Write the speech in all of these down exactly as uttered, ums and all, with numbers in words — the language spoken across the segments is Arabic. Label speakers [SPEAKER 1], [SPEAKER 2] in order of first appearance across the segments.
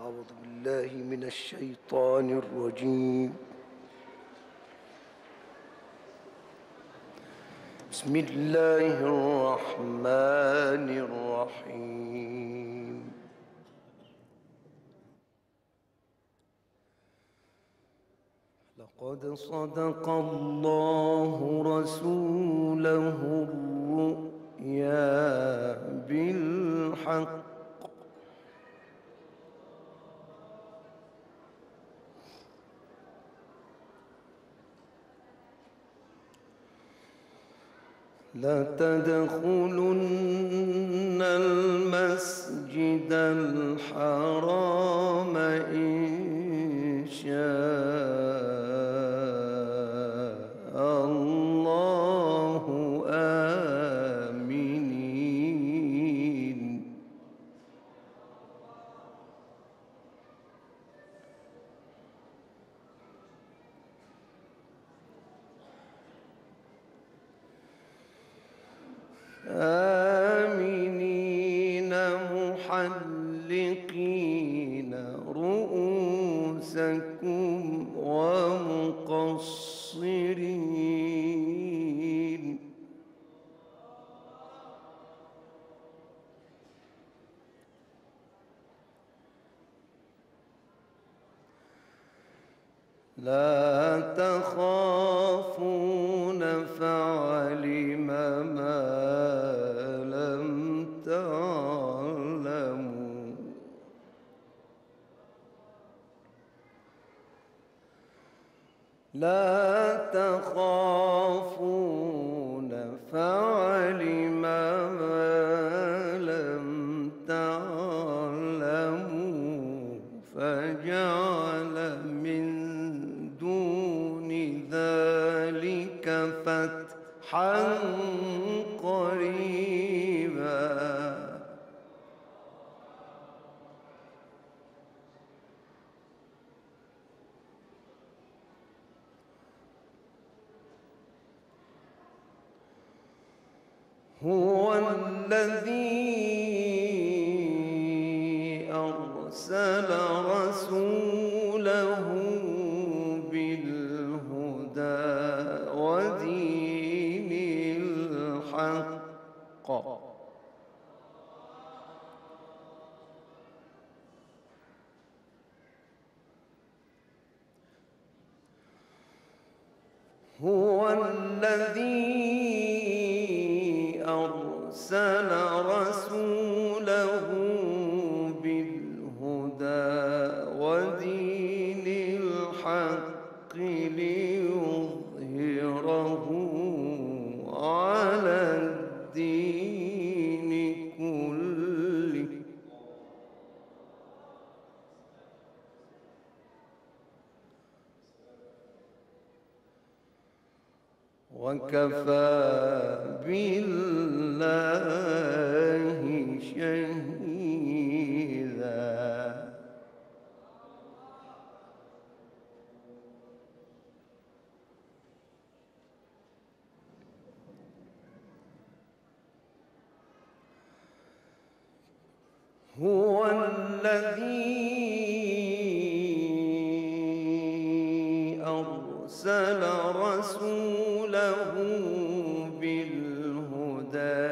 [SPEAKER 1] أعوذ بالله من الشيطان الرجيم. بسم الله الرحمن الرحيم. لقد صدق الله رسوله الرؤيا بالحق لتدخلن المسجد الحرام إن شاء الله آمنين. آمنين محلقين رؤوسكم ومقصرين لا تخافون فعلم ما لم تعلموا لا تخافون فعلم ما لم تعلموا فجعل من دون ذلك فتحا قريبا. هو الذي أرسل رسوله بالهدى ودين الحق هو الذي أرسل رسوله بالهدى ودين الحق ليظهره على الدين كله وكفى بالله شهيدا. هو الذي أرسل رسوله بالهدى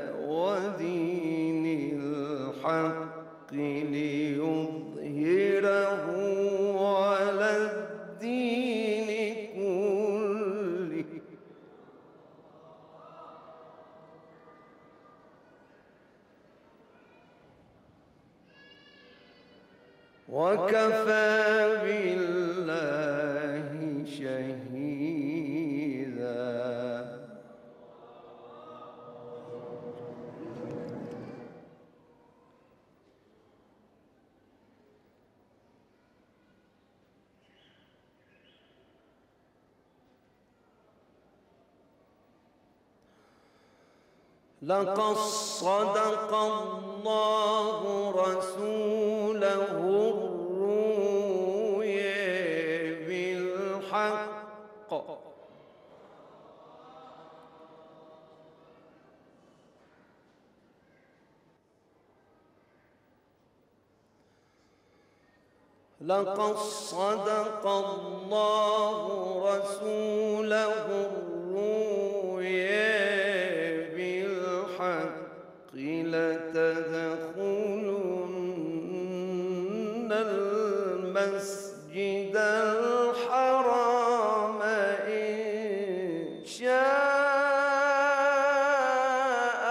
[SPEAKER 1] ودين الحق ليظهره على الدين كله وكفى بالله شهيدا. لقد صدق الله رسوله الرؤيا بالحق لقد صدق الله رسوله الرؤيا بالحق لتدخلن المسجد الحرام إن شاء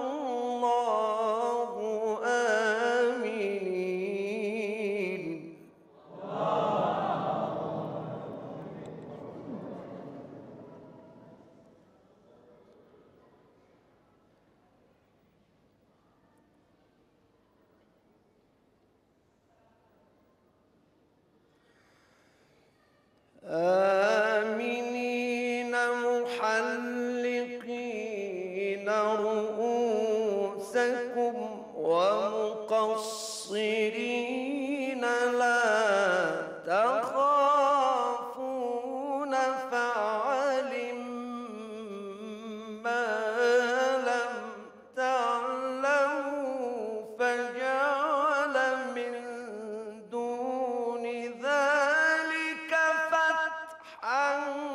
[SPEAKER 1] الله آمين. آمنين محلقين رؤوسكم ومقصرين لا تخافون فعلم ما لم تعلموا فجعل من دون ذلك فتحا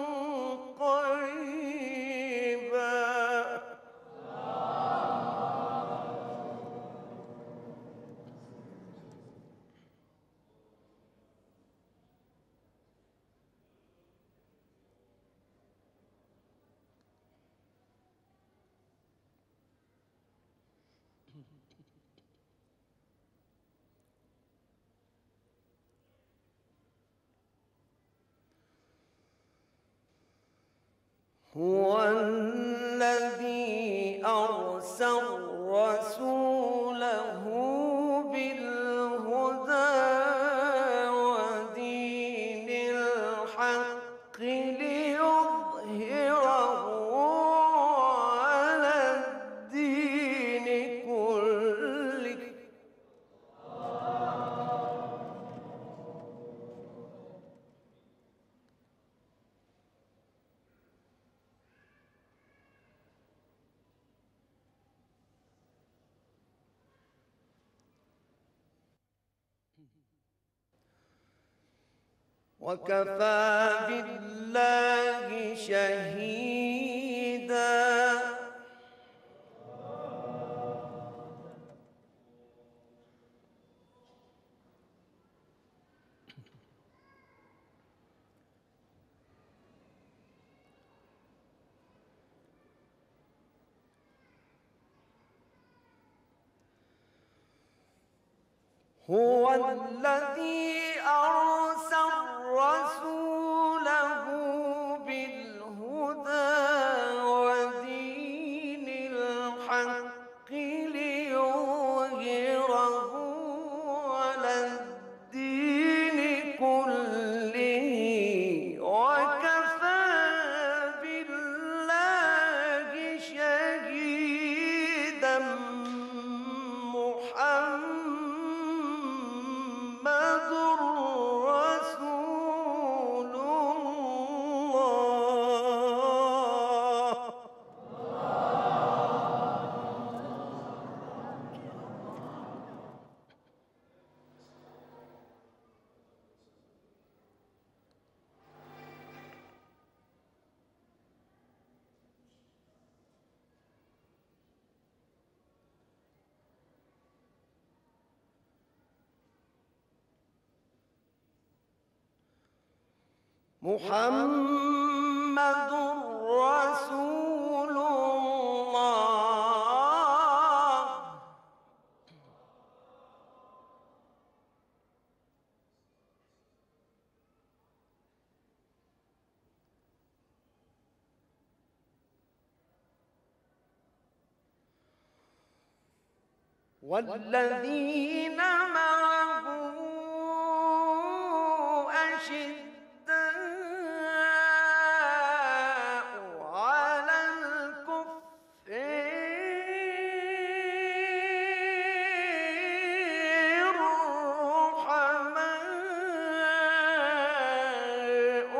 [SPEAKER 1] قريبا. هو الذي أرسل رسوله بالهدى ودين الحق ليظهره على الدين كله. وكفى بالله شهيدا. هو الذي أرسل رسوله بالهدى ودين الحق ليظهره على الدين كله وكفى بالله شهيدا. محمد رسول الله. محمد رسول الله. والذين معه أشداء على الكفار رحماء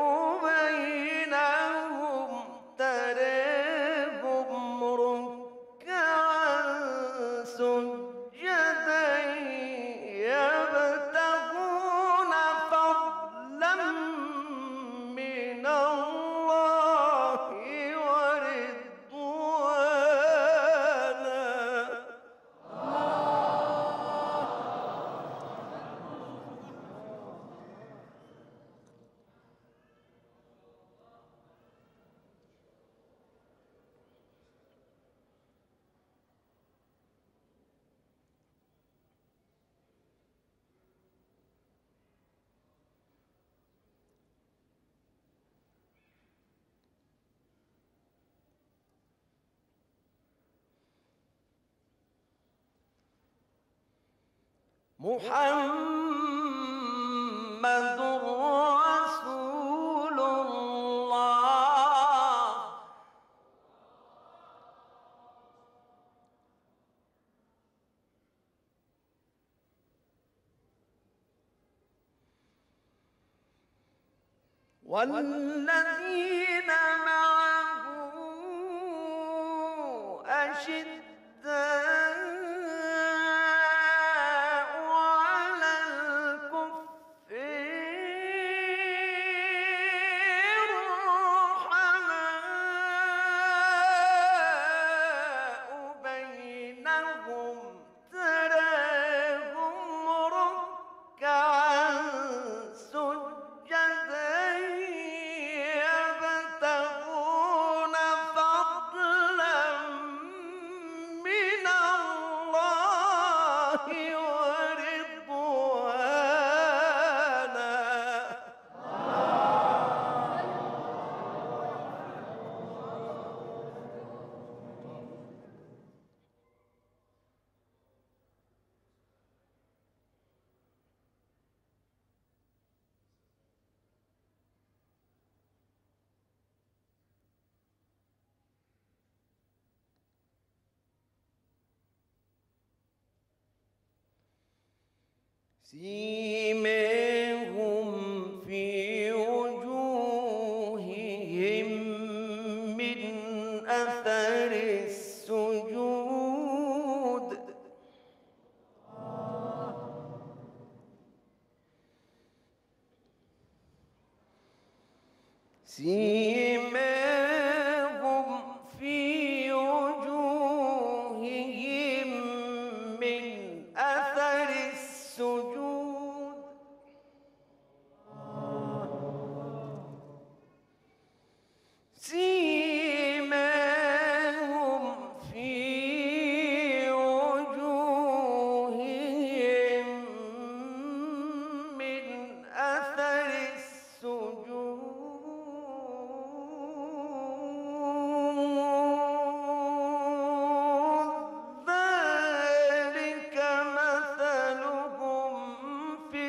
[SPEAKER 1] بينهم تراهم ركعا سجدا
[SPEAKER 2] محمد رسول الله والذين معه أشداء سيماهم في وجوههم من أثر السجود سيماهم في وجوههم من أثر السجود سيماهم في وجوههم من أثر السجود ذلك مثلهم في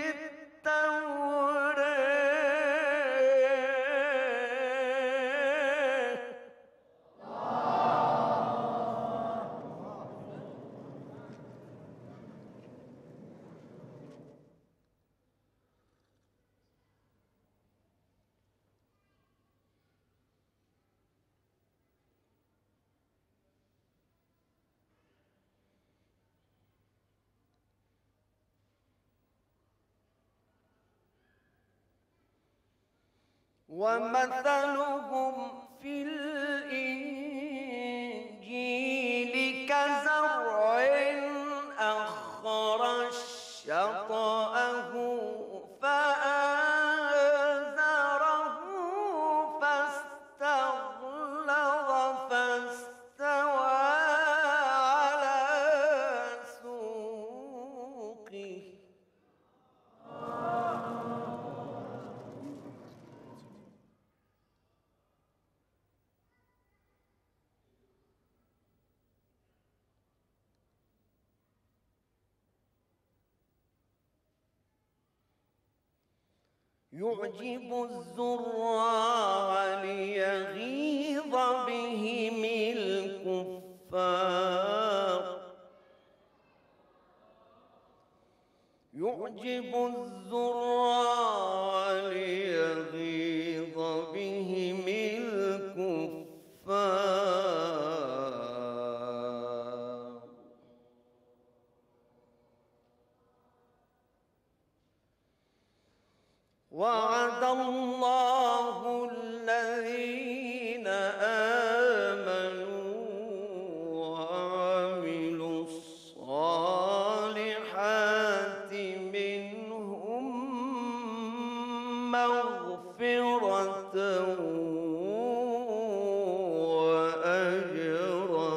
[SPEAKER 2] ومثلهم في الإنجيل كزرع أخرج شطأه فآزره فاستغلظ فاستوى على سوقه يعجب الزراع ليغيظ بهم الكفار يعجب الزراع ليغيظ بهم الكفار وعد الله الذين آمنوا وعملوا الصالحات منهم مغفرة وأجرا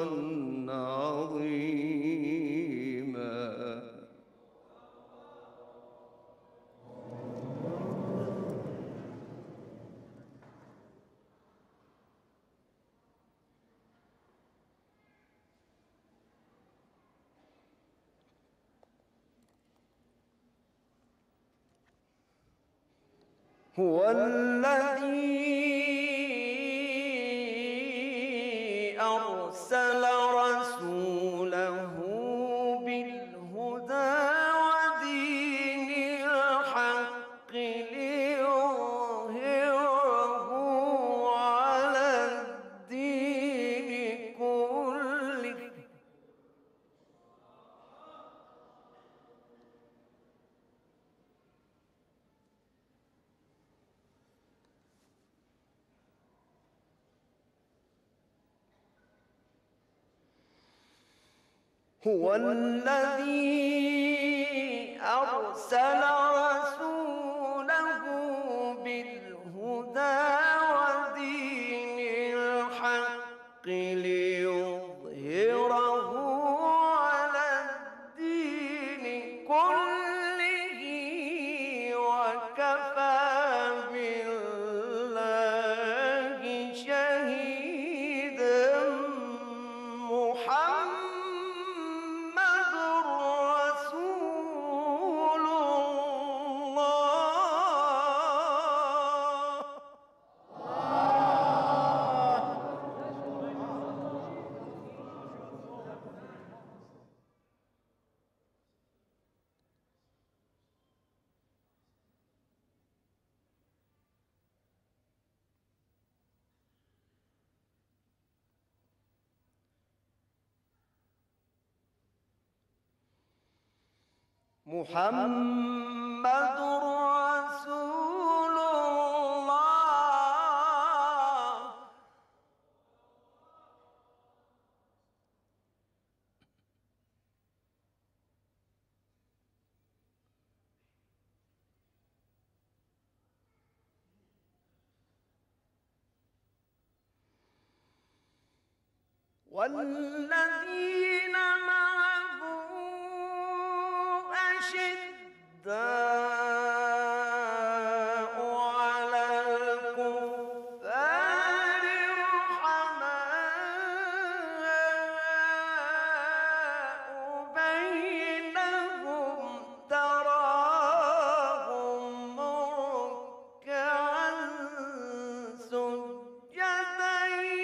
[SPEAKER 2] عظيما هو الذي أرسل رسوله بالهدى ودين الحق ليظهره على الدين كله. هو الذي أرسل رسوله بالهدى ودين الحق ليظهره على الدين كله وكفى بالله شهيدا. محمد محمد رسول الله. والذين معه أشداء على الكفار رحماء بينهم تراهم ركعا سجدا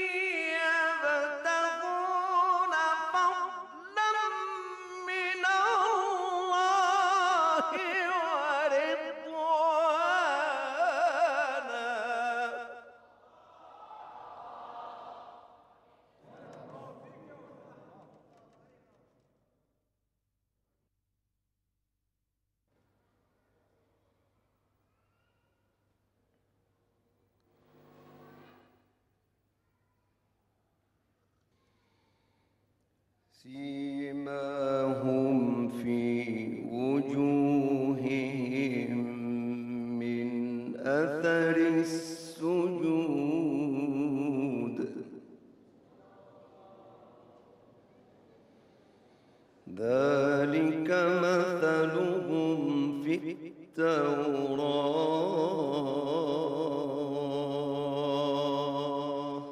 [SPEAKER 2] يبتغون فضلا من الله ورضوانا. سيماهم في وجوههم من أثر السجود ذلك مثلهم في التوراة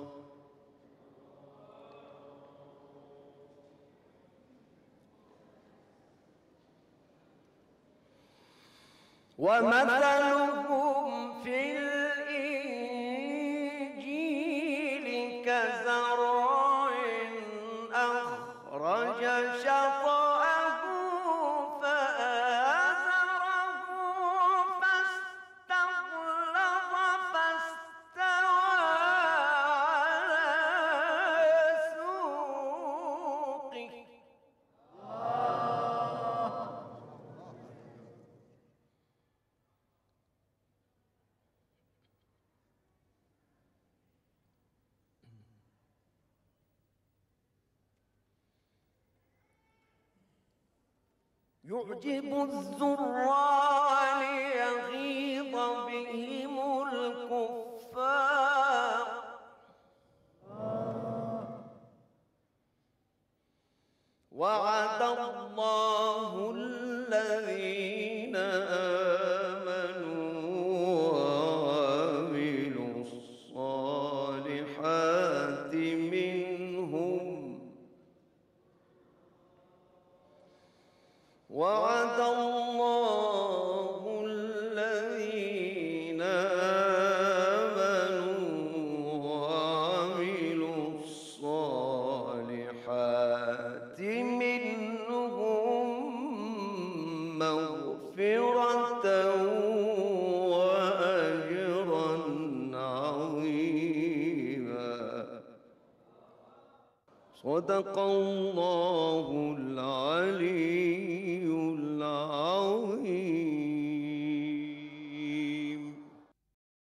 [SPEAKER 2] ومثلهم في الإنجيل كزرع أخرج شطأه فآزره فاستغلظ فاستوى على سوقه يعجب الزراع ليغيظ بهم الكفار وعد الله الذين آمنوا وعملوا الصالحات منهم وعد الله صدق الله العلي العظيم.